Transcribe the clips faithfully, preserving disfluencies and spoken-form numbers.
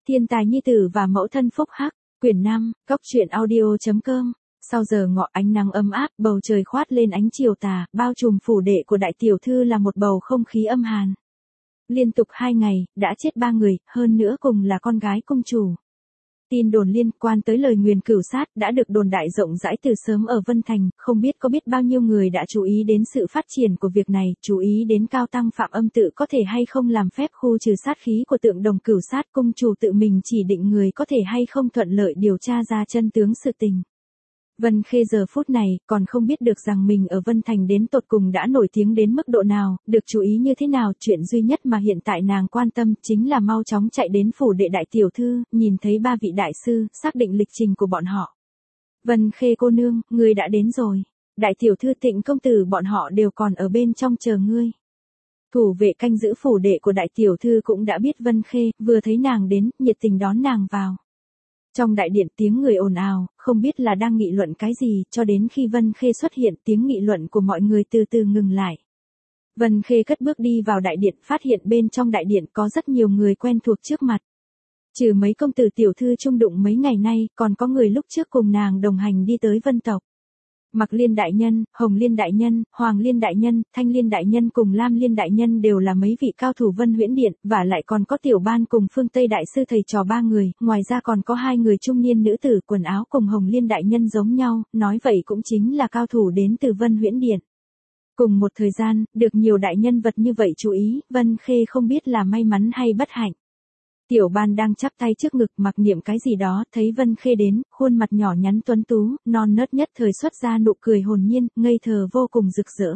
Thiên tài nhi tử và mẫu thân phúc hắc, quyển năm, góc truyện audio.com. Sau giờ ngọ ánh nắng ấm áp, bầu trời khoát lên ánh chiều tà, bao trùm phủ đệ của đại tiểu thư là một bầu không khí âm hàn. Liên tục hai ngày, đã chết ba người, hơn nữa cùng là con gái công chủ. Tin đồn liên quan tới lời nguyền cửu sát đã được đồn đại rộng rãi từ sớm ở Vân Thành, không biết có biết bao nhiêu người đã chú ý đến sự phát triển của việc này, chú ý đến cao tăng Phạm Âm Tự có thể hay không làm phép khu trừ sát khí của tượng đồng cửu sát, cung chủ tự mình chỉ định người có thể hay không thuận lợi điều tra ra chân tướng sự tình. Vân Khê giờ phút này còn không biết được rằng mình ở Vân Thành đến tột cùng đã nổi tiếng đến mức độ nào, được chú ý như thế nào. Chuyện duy nhất mà hiện tại nàng quan tâm chính là mau chóng chạy đến phủ đệ đại tiểu thư, nhìn thấy ba vị đại sư, xác định lịch trình của bọn họ. Vân Khê cô nương, ngươi đã đến rồi. Đại tiểu thư Tịnh công tử bọn họ đều còn ở bên trong chờ ngươi. Thủ vệ canh giữ phủ đệ của đại tiểu thư cũng đã biết Vân Khê, vừa thấy nàng đến, nhiệt tình đón nàng vào. Trong đại điện tiếng người ồn ào, không biết là đang nghị luận cái gì, cho đến khi Vân Khê xuất hiện tiếng nghị luận của mọi người từ từ ngừng lại. Vân Khê cất bước đi vào đại điện, phát hiện bên trong đại điện có rất nhiều người quen thuộc trước mặt. Trừ mấy công tử tiểu thư chung đụng mấy ngày nay, còn có người lúc trước cùng nàng đồng hành đi tới Vân tộc. Mặc Liên đại nhân, Hồng Liên đại nhân, Hoàng Liên đại nhân, Thanh Liên đại nhân cùng Lam Liên đại nhân đều là mấy vị cao thủ Vân Huyễn Điện, và lại còn có Tiểu Ban cùng Phương Tây đại sư thầy trò ba người, ngoài ra còn có hai người trung niên nữ tử quần áo cùng Hồng Liên đại nhân giống nhau, nói vậy cũng chính là cao thủ đến từ Vân Huyễn Điện. Cùng một thời gian, được nhiều đại nhân vật như vậy chú ý, Vân Khê không biết là may mắn hay bất hạnh. Tiểu Ban đang chắp tay trước ngực mặc niệm cái gì đó, thấy Vân Khê đến, khuôn mặt nhỏ nhắn tuấn tú, non nớt nhất thời xuất ra nụ cười hồn nhiên, ngây thơ vô cùng rực rỡ.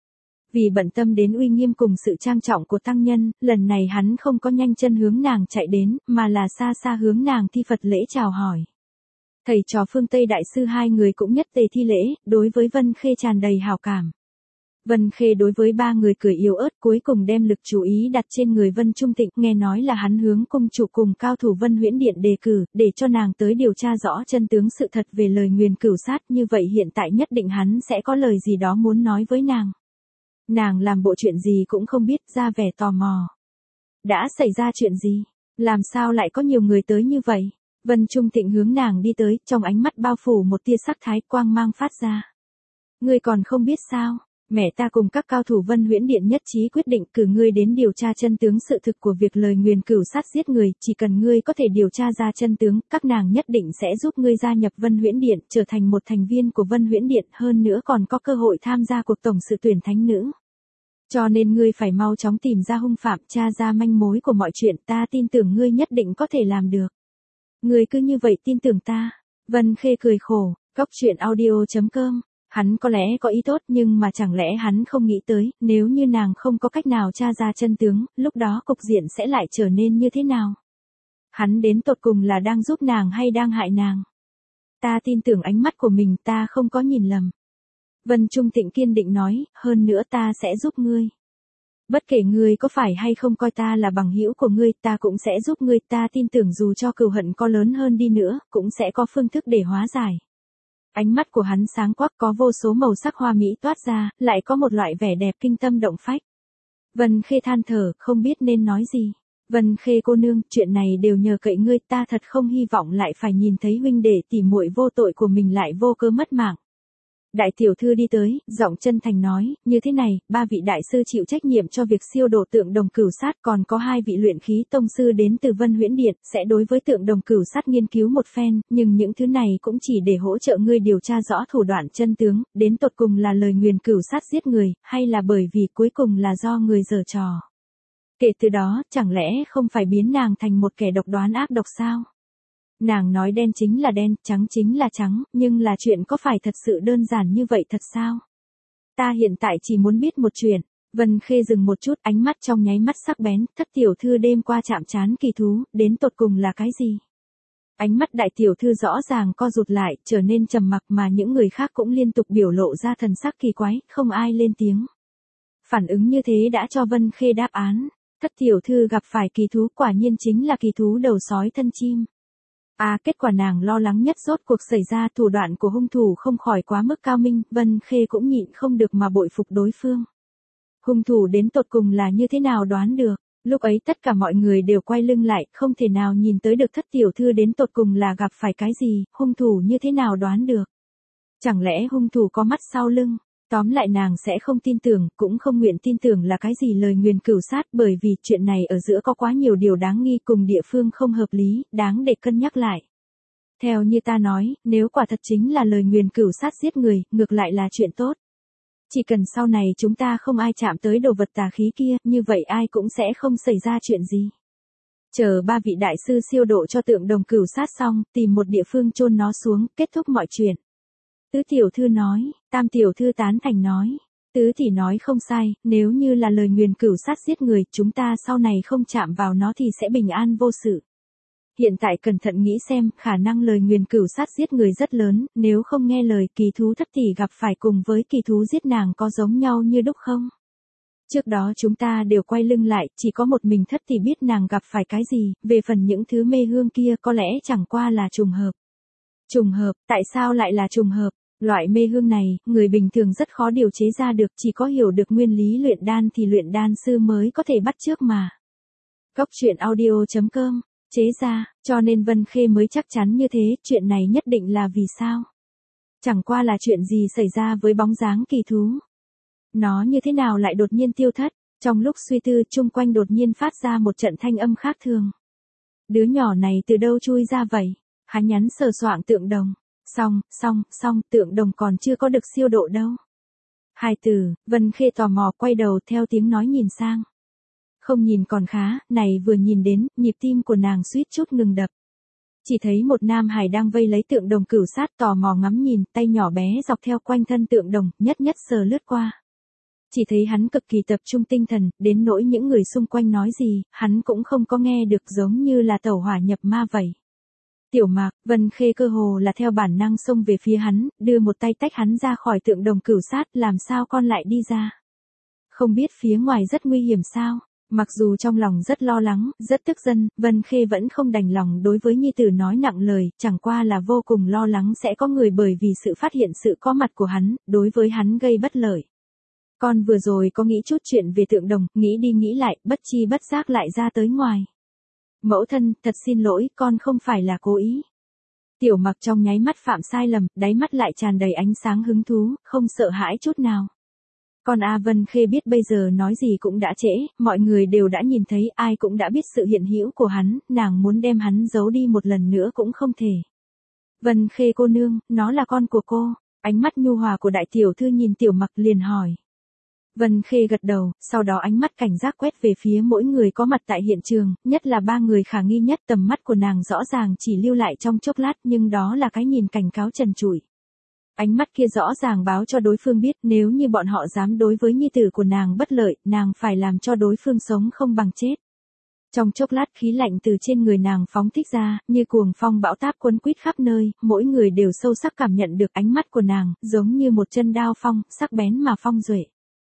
Vì bận tâm đến uy nghiêm cùng sự trang trọng của tăng nhân, lần này hắn không có nhanh chân hướng nàng chạy đến, mà là xa xa hướng nàng thi Phật lễ chào hỏi. Thầy trò Phương Tây đại sư hai người cũng nhất tề thi lễ, đối với Vân Khê tràn đầy hảo cảm. Vân Khê đối với ba người cười yếu ớt, cuối cùng đem lực chú ý đặt trên người Vân Trung Tịnh, nghe nói là hắn hướng cung chủ cùng cao thủ Vân Huyễn Điện đề cử, để cho nàng tới điều tra rõ chân tướng sự thật về lời nguyền cửu sát, như vậy hiện tại nhất định hắn sẽ có lời gì đó muốn nói với nàng. Nàng làm bộ chuyện gì cũng không biết, ra vẻ tò mò. Đã xảy ra chuyện gì? Làm sao lại có nhiều người tới như vậy? Vân Trung Tịnh hướng nàng đi tới, trong ánh mắt bao phủ một tia sắc thái quang mang phát ra. Ngươi còn không biết sao? Mẹ ta cùng các cao thủ Vân Huyễn Điện nhất trí quyết định cử ngươi đến điều tra chân tướng sự thực của việc lời nguyền cửu sát giết người, chỉ cần ngươi có thể điều tra ra chân tướng, các nàng nhất định sẽ giúp ngươi gia nhập Vân Huyễn Điện, trở thành một thành viên của Vân Huyễn Điện, hơn nữa còn có cơ hội tham gia cuộc tổng sự tuyển thánh nữ. Cho nên ngươi phải mau chóng tìm ra hung phạm, tra ra manh mối của mọi chuyện, ta tin tưởng ngươi nhất định có thể làm được. Ngươi cứ như vậy tin tưởng ta. Vân Khê cười khổ, góc truyện audio.com. Hắn có lẽ có ý tốt nhưng mà chẳng lẽ hắn không nghĩ tới, nếu như nàng không có cách nào tra ra chân tướng, lúc đó cục diện sẽ lại trở nên như thế nào? Hắn đến tột cùng là đang giúp nàng hay đang hại nàng? Ta tin tưởng ánh mắt của mình, ta không có nhìn lầm. Vân Trung Tịnh kiên định nói, hơn nữa ta sẽ giúp ngươi. Bất kể ngươi có phải hay không coi ta là bằng hữu của ngươi, ta cũng sẽ giúp ngươi, ta tin tưởng dù cho cừu hận có lớn hơn đi nữa, cũng sẽ có phương thức để hóa giải. Ánh mắt của hắn sáng quắc, có vô số màu sắc hoa mỹ toát ra, lại có một loại vẻ đẹp kinh tâm động phách. Vân Khê than thở, không biết nên nói gì. Vân Khê cô nương, chuyện này đều nhờ cậy ngươi, ta thật không hy vọng lại phải nhìn thấy huynh đệ tỉ muội vô tội của mình lại vô cớ mất mạng. Đại tiểu thư đi tới, giọng chân thành nói, như thế này, ba vị đại sư chịu trách nhiệm cho việc siêu độ tượng đồng cửu sát, còn có hai vị luyện khí tông sư đến từ Vân Huyễn Điện, sẽ đối với tượng đồng cửu sát nghiên cứu một phen, nhưng những thứ này cũng chỉ để hỗ trợ ngươi điều tra rõ thủ đoạn chân tướng, đến tột cùng là lời nguyền cửu sát giết người, hay là bởi vì cuối cùng là do người giở trò. Kể từ đó, chẳng lẽ không phải biến nàng thành một kẻ độc đoán ác độc sao? Nàng nói đen chính là đen, trắng chính là trắng, nhưng là chuyện có phải thật sự đơn giản như vậy thật sao? Ta hiện tại chỉ muốn biết một chuyện. Vân Khê dừng một chút, ánh mắt trong nháy mắt sắc bén, thất tiểu thư đêm qua chạm trán kỳ thú, đến tột cùng là cái gì? Ánh mắt đại tiểu thư rõ ràng co rụt lại, trở nên trầm mặc mà những người khác cũng liên tục biểu lộ ra thần sắc kỳ quái, không ai lên tiếng. Phản ứng như thế đã cho Vân Khê đáp án. Thất tiểu thư gặp phải kỳ thú quả nhiên chính là kỳ thú đầu sói thân chim. À, kết quả nàng lo lắng nhất rốt cuộc xảy ra, thủ đoạn của hung thủ không khỏi quá mức cao minh, Vân Khê cũng nhịn không được mà bội phục đối phương. Hung thủ đến tột cùng là như thế nào đoán được, Lúc ấy tất cả mọi người đều quay lưng lại, không thể nào nhìn tới được thất tiểu thư đến tột cùng là gặp phải cái gì, hung thủ như thế nào đoán được. Chẳng lẽ hung thủ có mắt sau lưng? Tóm lại nàng sẽ không tin tưởng, cũng không nguyện tin tưởng là cái gì lời nguyền cửu sát, bởi vì chuyện này ở giữa có quá nhiều điều đáng nghi cùng địa phương không hợp lý, đáng để cân nhắc lại. Theo như ta nói, nếu quả thật chính là lời nguyền cửu sát giết người, ngược lại là chuyện tốt. Chỉ cần sau này chúng ta không ai chạm tới đồ vật tà khí kia, như vậy ai cũng sẽ không xảy ra chuyện gì. Chờ ba vị đại sư siêu độ cho tượng đồng cửu sát xong, tìm một địa phương chôn nó xuống, kết thúc mọi chuyện. Tứ tiểu thư nói, tam tiểu thư tán thành nói. Tứ tỷ nói không sai, nếu như là lời nguyền cửu sát giết người, chúng ta sau này không chạm vào nó thì sẽ bình an vô sự. Hiện tại cẩn thận nghĩ xem, khả năng lời nguyền cửu sát giết người rất lớn, nếu không nghe lời kỳ thú thất tỷ gặp phải cùng với kỳ thú giết nàng có giống nhau như đúc không? Trước đó chúng ta đều quay lưng lại, chỉ có một mình thất tỷ biết nàng gặp phải cái gì, về phần những thứ mê hương kia có lẽ chẳng qua là trùng hợp. Trùng hợp, tại sao lại là trùng hợp? Loại mê hương này, người bình thường rất khó điều chế ra được, chỉ có hiểu được nguyên lý luyện đan thì luyện đan sư mới có thể bắt chước mà. Cốc truyện audio chấm com chế ra, cho nên Vân Khê mới chắc chắn như thế, chuyện này nhất định là vì sao? Chẳng qua là chuyện gì xảy ra với bóng dáng kỳ thú? Nó như thế nào lại đột nhiên tiêu thất? Trong lúc suy tư, chung quanh đột nhiên phát ra một trận thanh âm khác thường. Đứa nhỏ này từ đâu chui ra vậy? Hắn nhắn sờ soạng tượng đồng. Xong, xong, xong, tượng đồng còn chưa có được siêu độ đâu. Hai từ, Vân Khê tò mò quay đầu theo tiếng nói nhìn sang. Không nhìn còn khá, này vừa nhìn đến, nhịp tim của nàng suýt chút ngừng đập. Chỉ thấy một nam hài đang vây lấy tượng đồng cửu sát, tò mò ngắm nhìn, tay nhỏ bé dọc theo quanh thân tượng đồng, nhất nhất sờ lướt qua. Chỉ thấy hắn cực kỳ tập trung tinh thần, đến nỗi những người xung quanh nói gì, hắn cũng không có nghe được, giống như là tẩu hỏa nhập ma vậy. Tiểu Mạc, Vân Khê cơ hồ là theo bản năng xông về phía hắn, đưa một tay tách hắn ra khỏi tượng đồng cửu sát, làm sao con lại đi ra? Không biết phía ngoài rất nguy hiểm sao? Mặc dù trong lòng rất lo lắng, rất tức giận, Vân Khê vẫn không đành lòng đối với nhi tử nói nặng lời, chẳng qua là vô cùng lo lắng sẽ có người bởi vì sự phát hiện sự có mặt của hắn, đối với hắn gây bất lợi. Con vừa rồi có nghĩ chút chuyện về tượng đồng, nghĩ đi nghĩ lại, bất chi bất giác lại ra tới ngoài. Mẫu thân, thật xin lỗi, con không phải là cố ý. Tiểu Mặc trong nháy mắt phạm sai lầm, đáy mắt lại tràn đầy ánh sáng hứng thú, không sợ hãi chút nào. Con A Vân Khê biết bây giờ nói gì cũng đã trễ, mọi người đều đã nhìn thấy, ai cũng đã biết sự hiện hữu của hắn, nàng muốn đem hắn giấu đi một lần nữa cũng không thể. Vân Khê cô nương, nó là con của cô. Ánh mắt nhu hòa của đại tiểu thư nhìn Tiểu Mặc liền hỏi. Vân Khê gật đầu, sau đó ánh mắt cảnh giác quét về phía mỗi người có mặt tại hiện trường, nhất là ba người khả nghi nhất, tầm mắt của nàng rõ ràng chỉ lưu lại trong chốc lát, nhưng đó là cái nhìn cảnh cáo trần trụi. Ánh mắt kia rõ ràng báo cho đối phương biết, nếu như bọn họ dám đối với nhi tử của nàng bất lợi, nàng phải làm cho đối phương sống không bằng chết. Trong chốc lát khí lạnh từ trên người nàng phóng thích ra, như cuồng phong bão táp cuốn quýt khắp nơi, mỗi người đều sâu sắc cảm nhận được ánh mắt của nàng, giống như một chân đao phong, sắc bén mà phong duệ.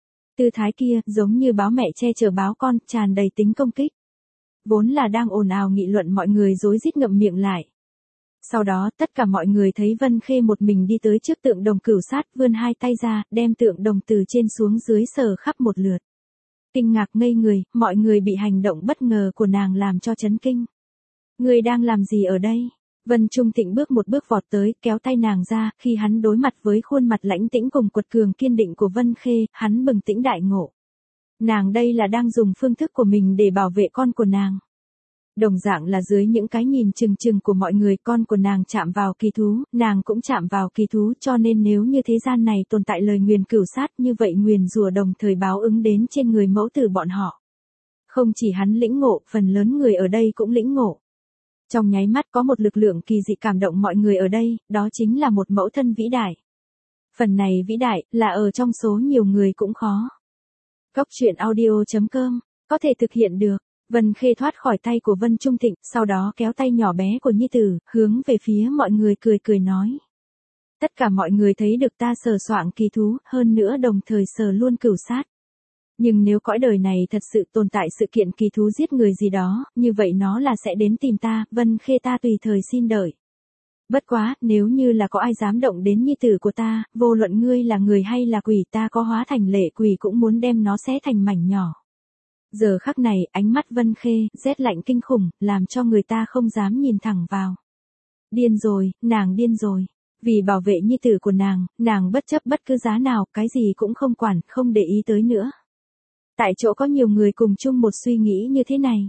Tư thái kia, giống như báo mẹ che chở báo con, tràn đầy tính công kích. Vốn là đang ồn ào nghị luận, mọi người rối rít ngậm miệng lại. Sau đó, tất cả mọi người thấy Vân Khê một mình đi tới trước tượng đồng cửu sát, vươn hai tay ra, đem tượng đồng từ trên xuống dưới sờ khắp một lượt. Kinh ngạc ngây người, mọi người bị hành động bất ngờ của nàng làm cho chấn kinh. Người đang làm gì ở đây? Vân Trung Tịnh bước một bước vọt tới, kéo tay nàng ra, khi hắn đối mặt với khuôn mặt lãnh tĩnh cùng quật cường kiên định của Vân Khê, hắn bừng tỉnh đại ngộ. Nàng đây là đang dùng phương thức của mình để bảo vệ con của nàng. Đồng dạng là dưới những cái nhìn chừng chừng của mọi người, con của nàng chạm vào kỳ thú, nàng cũng chạm vào kỳ thú, cho nên nếu như thế gian này tồn tại lời nguyền cửu sát, như vậy nguyền rủa đồng thời báo ứng đến trên người mẫu tử bọn họ. Không chỉ hắn lĩnh ngộ, phần lớn người ở đây cũng lĩnh ngộ. Trong nháy mắt có một lực lượng kỳ dị cảm động mọi người ở đây, đó chính là một mẫu thân vĩ đại. Phần này vĩ đại, là ở trong số nhiều người cũng khó. Cốc truyện audio chấm com, có thể thực hiện được. Vân Khê thoát khỏi tay của Vân Trung Tịnh, sau đó kéo tay nhỏ bé của nhi tử, hướng về phía mọi người cười cười nói. Tất cả mọi người thấy được ta sờ soạng kỳ thú, hơn nữa đồng thời sờ luôn cửu sát. Nhưng nếu cõi đời này thật sự tồn tại sự kiện kỳ thú giết người gì đó, như vậy nó là sẽ đến tìm ta, Vân Khê ta tùy thời xin đợi. Bất quá, nếu như là có ai dám động đến nhi tử của ta, vô luận ngươi là người hay là quỷ, ta có hóa thành lệ quỷ cũng muốn đem nó xé thành mảnh nhỏ. Giờ khắc này, ánh mắt Vân Khê, rét lạnh kinh khủng, làm cho người ta không dám nhìn thẳng vào. Điên rồi, nàng điên rồi. Vì bảo vệ nhi tử của nàng, nàng bất chấp bất cứ giá nào, cái gì cũng không quản, không để ý tới nữa. Tại chỗ có nhiều người cùng chung một suy nghĩ như thế này.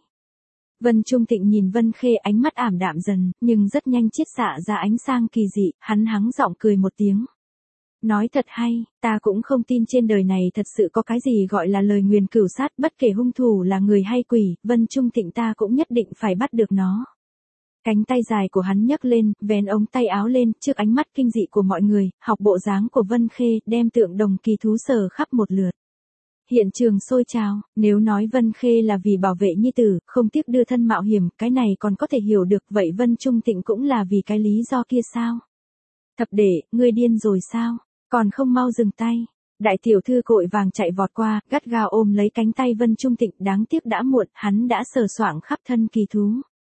Vân Trung Tịnh nhìn Vân Khê ánh mắt ảm đạm dần, nhưng rất nhanh chiết xạ ra ánh sang kỳ dị, hắn hắng giọng cười một tiếng. Nói thật hay, ta cũng không tin trên đời này thật sự có cái gì gọi là lời nguyền cửu sát, bất kể hung thủ là người hay quỷ, Vân Trung Tịnh ta cũng nhất định phải bắt được nó. Cánh tay dài của hắn nhấc lên, vén ống tay áo lên, trước ánh mắt kinh dị của mọi người, học bộ dáng của Vân Khê, đem tượng đồng kỳ thú sờ khắp một lượt. Hiện trường sôi trào, nếu nói Vân Khê là vì bảo vệ nhi tử, không tiếc đưa thân mạo hiểm, cái này còn có thể hiểu được, vậy Vân Trung Tịnh cũng là vì cái lý do kia sao? Thập đệ, ngươi điên rồi sao? Còn không mau dừng tay. Đại tiểu thư cội vàng chạy vọt qua, gắt gao ôm lấy cánh tay Vân Trung Tịnh, đáng tiếc đã muộn, hắn đã sờ soạng khắp thân kỳ thú.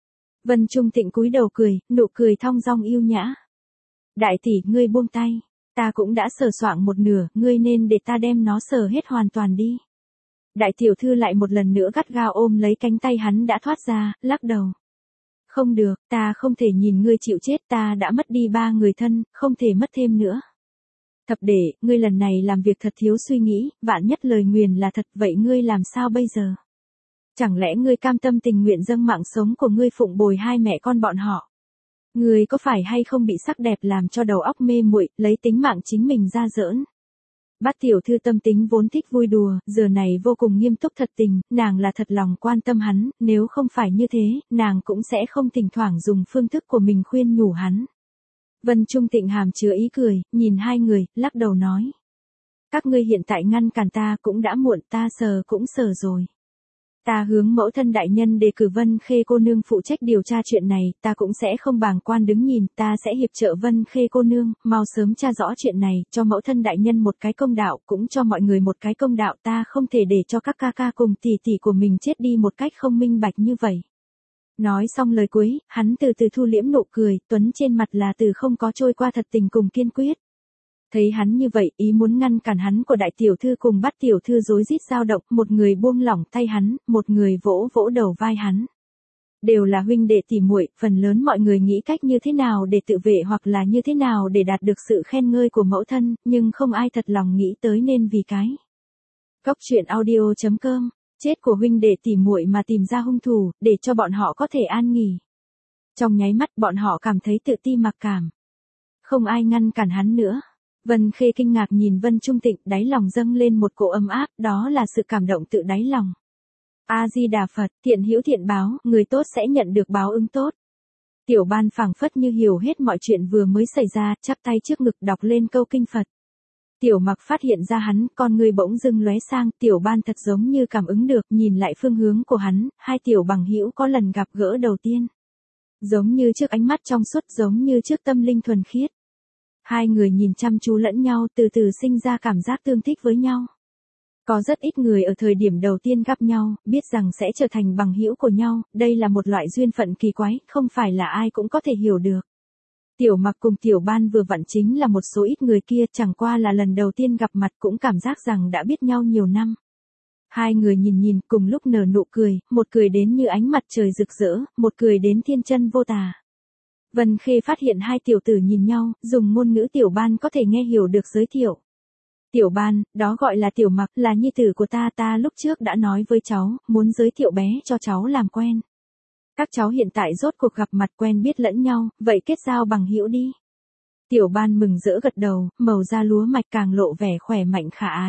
Vân Trung Tịnh cúi đầu cười, nụ cười thong dong yêu nhã. Đại tỷ, ngươi buông tay. Ta cũng đã sờ soạng một nửa, ngươi nên để ta đem nó sờ hết hoàn toàn đi. Đại tiểu thư lại một lần nữa gắt gao ôm lấy cánh tay hắn đã thoát ra, lắc đầu. Không được, ta không thể nhìn ngươi chịu chết, ta đã mất đi ba người thân, không thể mất thêm nữa. Thập đệ, ngươi lần này làm việc thật thiếu suy nghĩ, vạn nhất lời nguyền là thật, vậy ngươi làm sao bây giờ? Chẳng lẽ ngươi cam tâm tình nguyện dâng mạng sống của ngươi phụng bồi hai mẹ con bọn họ? Ngươi có phải hay không bị sắc đẹp làm cho đầu óc mê muội, lấy tính mạng chính mình ra giỡn? Bát tiểu thư tâm tính vốn thích vui đùa, giờ này vô cùng nghiêm túc thật tình, nàng là thật lòng quan tâm hắn, nếu không phải như thế, nàng cũng sẽ không thỉnh thoảng dùng phương thức của mình khuyên nhủ hắn. Vân Trung Tịnh hàm chứa ý cười, nhìn hai người, lắc đầu nói. Các ngươi hiện tại ngăn cản ta cũng đã muộn, ta sờ cũng sờ rồi. Ta hướng mẫu thân đại nhân đề cử Vân Khê cô nương phụ trách điều tra chuyện này, ta cũng sẽ không bàng quan đứng nhìn, ta sẽ hiệp trợ Vân Khê cô nương, mau sớm tra rõ chuyện này, cho mẫu thân đại nhân một cái công đạo, cũng cho mọi người một cái công đạo, ta không thể để cho các ca ca cùng tỷ tỷ của mình chết đi một cách không minh bạch như vậy. Nói xong lời cuối, hắn từ từ thu liễm nụ cười, tuấn trên mặt là từ không có trôi qua thật tình cùng kiên quyết. Thấy hắn như vậy, ý muốn ngăn cản hắn của đại tiểu thư cùng Bát tiểu thư rối rít dao động, một người buông lỏng tay hắn, một người vỗ vỗ đầu vai hắn. Đều là huynh đệ tỉ muội, phần lớn mọi người nghĩ cách như thế nào để tự vệ hoặc là như thế nào để đạt được sự khen ngợi của mẫu thân, nhưng không ai thật lòng nghĩ tới nên vì cái. Góc truyện audio chấm com, chết của huynh đệ tỉ muội mà tìm ra hung thủ, để cho bọn họ có thể an nghỉ. Trong nháy mắt bọn họ cảm thấy tự ti mặc cảm. Không ai ngăn cản hắn nữa. Vân Khê kinh ngạc nhìn Vân Trung Tịnh, đáy lòng dâng lên một cỗ ấm áp, đó là sự cảm động tự đáy lòng. A-di-đà Phật, thiện hữu thiện báo, người tốt sẽ nhận được báo ứng tốt. Tiểu Ban phảng phất như hiểu hết mọi chuyện vừa mới xảy ra, chắp tay trước ngực đọc lên câu kinh Phật. Tiểu Mặc phát hiện ra hắn, con người bỗng dưng lóe sang, Tiểu Ban thật giống như cảm ứng được, nhìn lại phương hướng của hắn, hai tiểu bằng hữu có lần gặp gỡ đầu tiên. Giống như trước ánh mắt trong suốt, giống như trước tâm linh thuần khiết. Hai người nhìn chăm chú lẫn nhau, từ từ sinh ra cảm giác tương thích với nhau. Có rất ít người ở thời điểm đầu tiên gặp nhau, biết rằng sẽ trở thành bằng hữu của nhau, đây là một loại duyên phận kỳ quái, không phải là ai cũng có thể hiểu được. Tiểu Mặc cùng Tiểu Ban vừa vặn chính là một số ít người kia, chẳng qua là lần đầu tiên gặp mặt cũng cảm giác rằng đã biết nhau nhiều năm. Hai người nhìn nhìn cùng lúc nở nụ cười, một cười đến như ánh mặt trời rực rỡ, một cười đến thiên chân vô tà. Vân Khê phát hiện hai tiểu tử nhìn nhau, dùng ngôn ngữ Tiểu Ban có thể nghe hiểu được giới thiệu. Tiểu Ban, đó gọi là Tiểu Mặc, là nhi tử của ta, ta lúc trước đã nói với cháu, muốn giới thiệu bé cho cháu làm quen. Các cháu hiện tại rốt cuộc gặp mặt quen biết lẫn nhau, vậy kết giao bằng hữu đi. Tiểu Ban mừng rỡ gật đầu, màu da lúa mạch càng lộ vẻ khỏe mạnh khả ái.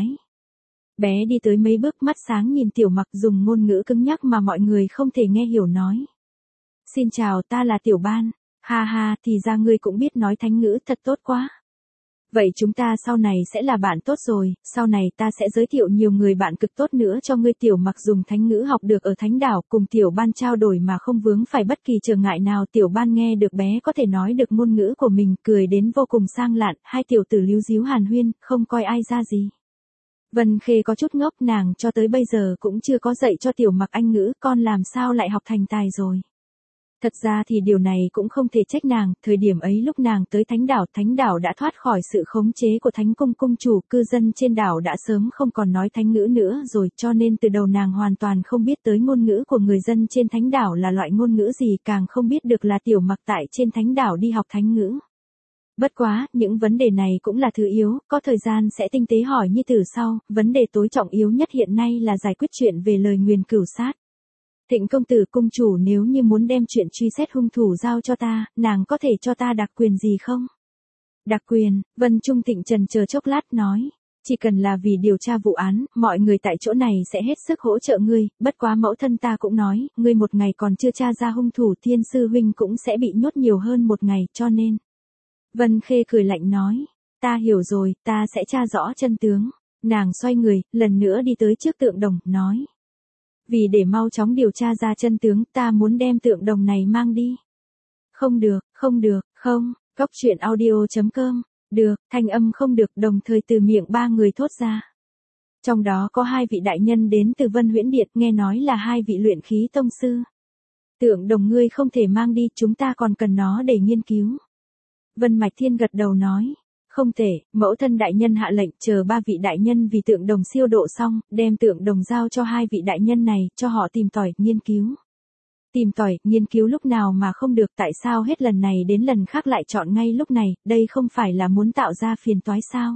Bé đi tới mấy bước mắt sáng nhìn Tiểu Mặc dùng ngôn ngữ cứng nhắc mà mọi người không thể nghe hiểu nói. Xin chào, ta là Tiểu Ban. Ha ha, thì ra ngươi cũng biết nói thánh ngữ, thật tốt quá. Vậy chúng ta sau này sẽ là bạn tốt rồi, sau này ta sẽ giới thiệu nhiều người bạn cực tốt nữa cho ngươi. Tiểu Mặc dùng thánh ngữ học được ở Thánh Đảo, cùng Tiểu Ban trao đổi mà không vướng phải bất kỳ trở ngại nào. Tiểu Ban nghe được bé có thể nói được ngôn ngữ của mình, cười đến vô cùng sang lạn, hai tiểu tử líu díu hàn huyên, không coi ai ra gì. Vân Khê có chút ngốc, nàng cho tới bây giờ cũng chưa có dạy cho Tiểu Mặc Anh ngữ, con làm sao lại học thành tài rồi. Thật ra thì điều này cũng không thể trách nàng, thời điểm ấy lúc nàng tới thánh đảo, thánh đảo đã thoát khỏi sự khống chế của thánh cung cung chủ, cư dân trên đảo đã sớm không còn nói thánh ngữ nữa rồi, cho nên từ đầu nàng hoàn toàn không biết tới ngôn ngữ của người dân trên thánh đảo là loại ngôn ngữ gì, càng không biết được là Tiểu Mặc tại trên thánh đảo đi học thánh ngữ. Bất quá, những vấn đề này cũng là thứ yếu, có thời gian sẽ tinh tế hỏi Nhi tử sau, vấn đề tối trọng yếu nhất hiện nay là giải quyết chuyện về lời nguyền cửu sát. Thịnh công tử cung chủ nếu như muốn đem chuyện truy xét hung thủ giao cho ta, nàng có thể cho ta đặc quyền gì không? Đặc quyền, Vân Trung Thịnh trần chờ chốc lát nói. Chỉ cần là vì điều tra vụ án, mọi người tại chỗ này sẽ hết sức hỗ trợ ngươi, bất quá mẫu thân ta cũng nói, ngươi một ngày còn chưa tra ra hung thủ, Thiên sư huynh cũng sẽ bị nhốt nhiều hơn một ngày, cho nên. Vân Khê cười lạnh nói, ta hiểu rồi, ta sẽ tra rõ chân tướng. Nàng xoay người, lần nữa đi tới trước tượng đồng, nói. Vì để mau chóng điều tra ra chân tướng, ta muốn đem tượng đồng này mang đi. Không được, không được, không, Cóc truyện audio chấm com, được, thanh âm không được đồng thời từ miệng ba người thốt ra. Trong đó có hai vị đại nhân đến từ Vân Huyễn Điện, nghe nói là hai vị luyện khí tông sư. Tượng đồng ngươi không thể mang đi, chúng ta còn cần nó để nghiên cứu. Vân Mạch Thiên gật đầu nói. Không thể, mẫu thân đại nhân hạ lệnh chờ ba vị đại nhân vì tượng đồng siêu độ xong, đem tượng đồng giao cho hai vị đại nhân này, cho họ tìm tòi, nghiên cứu. Tìm tòi, nghiên cứu lúc nào mà không được, tại sao hết lần này đến lần khác lại chọn ngay lúc này, đây không phải là muốn tạo ra phiền toái sao?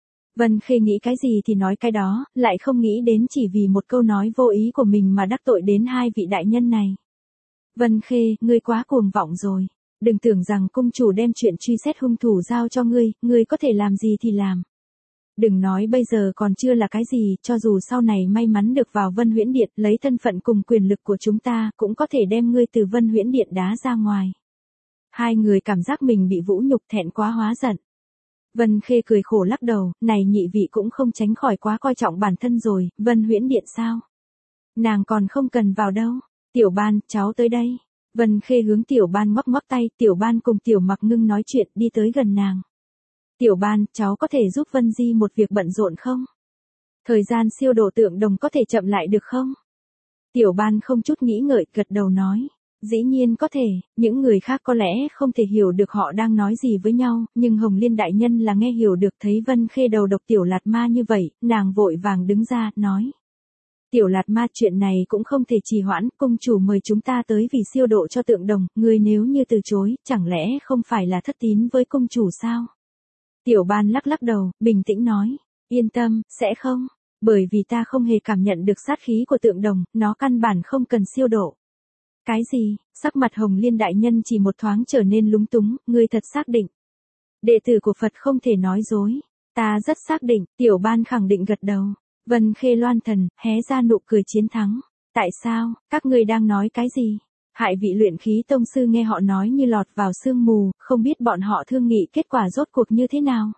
Vân Khê nghĩ cái gì thì nói cái đó, lại không nghĩ đến chỉ vì một câu nói vô ý của mình mà đắc tội đến hai vị đại nhân này. Vân Khê, ngươi quá cuồng vọng rồi. Đừng tưởng rằng cung chủ đem chuyện truy xét hung thủ giao cho ngươi, ngươi có thể làm gì thì làm. Đừng nói bây giờ còn chưa là cái gì, cho dù sau này may mắn được vào Vân Huyễn Điện, lấy thân phận cùng quyền lực của chúng ta, cũng có thể đem ngươi từ Vân Huyễn Điện đá ra ngoài. Hai người cảm giác mình bị vũ nhục, thẹn quá hóa giận. Vân Khê cười khổ lắc đầu, này nhị vị cũng không tránh khỏi quá coi trọng bản thân rồi, Vân Huyễn Điện sao? Nàng còn không cần vào đâu. Tiểu Ban, cháu tới đây. Vân Khê hướng Tiểu Ban ngoắc ngoắc tay, Tiểu Ban cùng Tiểu Mặc ngưng nói chuyện, đi tới gần nàng. Tiểu Ban, cháu có thể giúp Vân Di một việc bận rộn không? Thời gian siêu độ tượng đồng có thể chậm lại được không? Tiểu Ban không chút nghĩ ngợi, gật đầu nói. Dĩ nhiên có thể, những người khác có lẽ không thể hiểu được họ đang nói gì với nhau, nhưng Hồng Liên đại nhân là nghe hiểu được. Thấy Vân Khê đầu độc Tiểu Lạt Ma như vậy, nàng vội vàng đứng ra, nói. Tiểu Lạt Ma, chuyện này cũng không thể trì hoãn, cung chủ mời chúng ta tới vì siêu độ cho tượng đồng, ngươi nếu như từ chối, chẳng lẽ không phải là thất tín với cung chủ sao? Tiểu Ban lắc lắc đầu, bình tĩnh nói, yên tâm, sẽ không, bởi vì ta không hề cảm nhận được sát khí của tượng đồng, nó căn bản không cần siêu độ. Cái gì? Sắc mặt Hồng Liên đại nhân chỉ một thoáng trở nên lúng túng, ngươi thật xác định. Đệ tử của Phật không thể nói dối, ta rất xác định, Tiểu Ban khẳng định gật đầu. Vân Khê loan thần, hé ra nụ cười chiến thắng. Tại sao, các ngươi đang nói cái gì? Hại vị luyện khí tông sư nghe họ nói như lọt vào sương mù, không biết bọn họ thương nghị kết quả rốt cuộc như thế nào.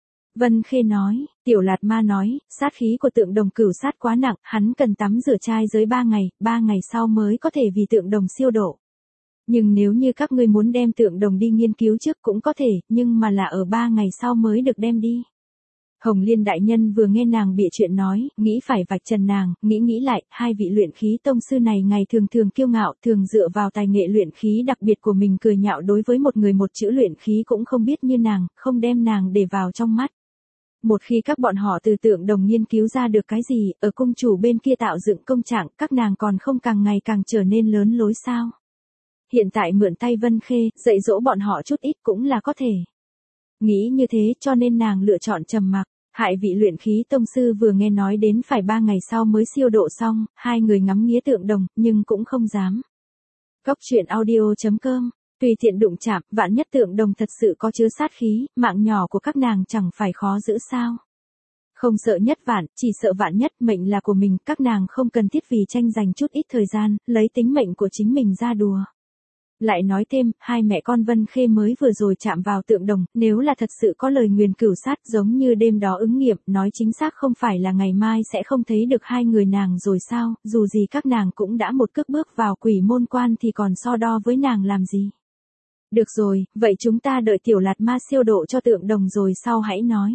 Vân Khê nói, Tiểu Lạt Ma nói, sát khí của tượng đồng cửu sát quá nặng, hắn cần tắm rửa trai giới ba ngày, ba ngày sau mới có thể vì tượng đồng siêu độ. Nhưng nếu như các ngươi muốn đem tượng đồng đi nghiên cứu trước cũng có thể, nhưng mà là ở ba ngày sau mới được đem đi. Hồng Liên đại nhân vừa nghe nàng bịa chuyện nói, nghĩ phải vạch trần nàng, nghĩ nghĩ lại, hai vị luyện khí tông sư này ngày thường thường kiêu ngạo, thường dựa vào tài nghệ luyện khí đặc biệt của mình cười nhạo đối với một người một chữ luyện khí cũng không biết như nàng, không đem nàng để vào trong mắt. Một khi các bọn họ từ tượng đồng nghiên cứu ra được cái gì, ở cung chủ bên kia tạo dựng công trạng, các nàng còn không càng ngày càng trở nên lớn lối sao? Hiện tại mượn tay Vân Khê, dạy dỗ bọn họ chút ít cũng là có thể. Nghĩ như thế cho nên nàng lựa chọn trầm mặc. Hại vị luyện khí tông sư vừa nghe nói đến phải ba ngày sau mới siêu độ xong, hai người ngắm nghía tượng đồng, nhưng cũng không dám. Cóc truyện audio chấm com, tùy tiện đụng chạm, vạn nhất tượng đồng thật sự có chứa sát khí, mạng nhỏ của các nàng chẳng phải khó giữ sao. Không sợ nhất vạn, chỉ sợ vạn nhất, mệnh là của mình, các nàng không cần thiết vì tranh giành chút ít thời gian, lấy tính mệnh của chính mình ra đùa. Lại nói thêm, hai mẹ con Vân Khê mới vừa rồi chạm vào tượng đồng, nếu là thật sự có lời nguyền cửu sát giống như đêm đó ứng nghiệm, nói chính xác không phải là ngày mai sẽ không thấy được hai người nàng rồi sao, dù gì các nàng cũng đã một cước bước vào quỷ môn quan thì còn so đo với nàng làm gì. Được rồi, vậy chúng ta đợi Tiểu Lạt Ma siêu độ cho tượng đồng rồi sau hãy nói.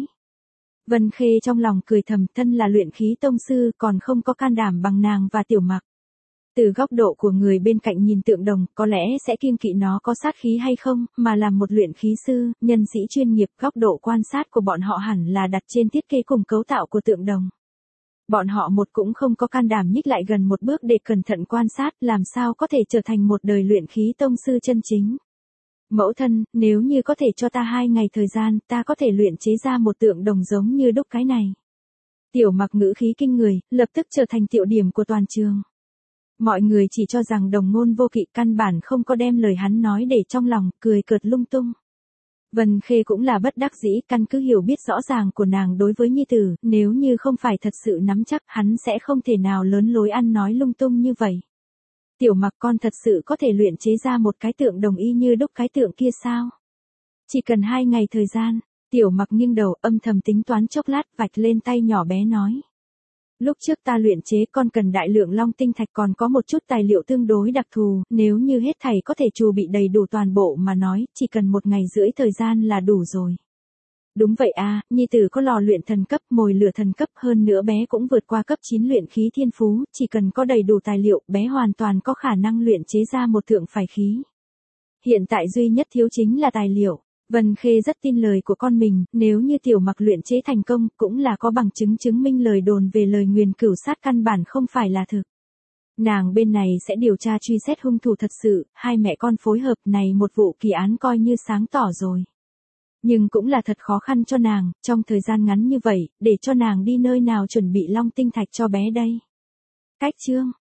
Vân Khê trong lòng cười thầm, thân là luyện khí tông sư còn không có can đảm bằng nàng và Tiểu Mặc. Từ góc độ của người bên cạnh nhìn tượng đồng, có lẽ sẽ kiêng kỵ nó có sát khí hay không, mà làm một luyện khí sư, nhân sĩ chuyên nghiệp, góc độ quan sát của bọn họ hẳn là đặt trên thiết kế cùng cấu tạo của tượng đồng. Bọn họ một cũng không có can đảm nhích lại gần một bước để cẩn thận quan sát, làm sao có thể trở thành một đời luyện khí tông sư chân chính. Mẫu thân, nếu như có thể cho ta hai ngày thời gian, ta có thể luyện chế ra một tượng đồng giống như đúc cái này. Tiểu Mặc ngữ khí kinh người, lập tức trở thành tiểu điểm của toàn trường. Mọi người chỉ cho rằng Đồng Ngôn vô kỵ, căn bản không có đem lời hắn nói để trong lòng, cười cợt lung tung. Vân Khê cũng là bất đắc dĩ, căn cứ hiểu biết rõ ràng của nàng đối với nhi tử, nếu như không phải thật sự nắm chắc, hắn sẽ không thể nào lớn lối ăn nói lung tung như vậy. Tiểu Mặc, con thật sự có thể luyện chế ra một cái tượng đồng y như đúc cái tượng kia sao? Chỉ cần hai ngày thời gian. Tiểu Mặc nghiêng đầu, âm thầm tính toán chốc lát, vạch lên tay nhỏ bé nói. Lúc trước ta luyện chế con cần đại lượng long tinh thạch, còn có một chút tài liệu tương đối đặc thù, nếu như hết thảy có thể chuẩn bị đầy đủ toàn bộ mà nói, chỉ cần một ngày rưỡi thời gian là đủ rồi. Đúng vậy a, nhi tử có lò luyện thần cấp, mồi lửa thần cấp, hơn nữa bé cũng vượt qua cấp chín luyện khí thiên phú, chỉ cần có đầy đủ tài liệu, bé hoàn toàn có khả năng luyện chế ra một thượng phải khí. Hiện tại duy nhất thiếu chính là tài liệu. Vân Khê rất tin lời của con mình, nếu như Tiểu Mặc luyện chế thành công, cũng là có bằng chứng chứng minh lời đồn về lời nguyền cửu sát căn bản không phải là thực. Nàng bên này sẽ điều tra truy xét hung thủ thật sự, hai mẹ con phối hợp này một vụ kỳ án coi như sáng tỏ rồi. Nhưng cũng là thật khó khăn cho nàng, trong thời gian ngắn như vậy, để cho nàng đi nơi nào chuẩn bị long tinh thạch cho bé đây. Cách chương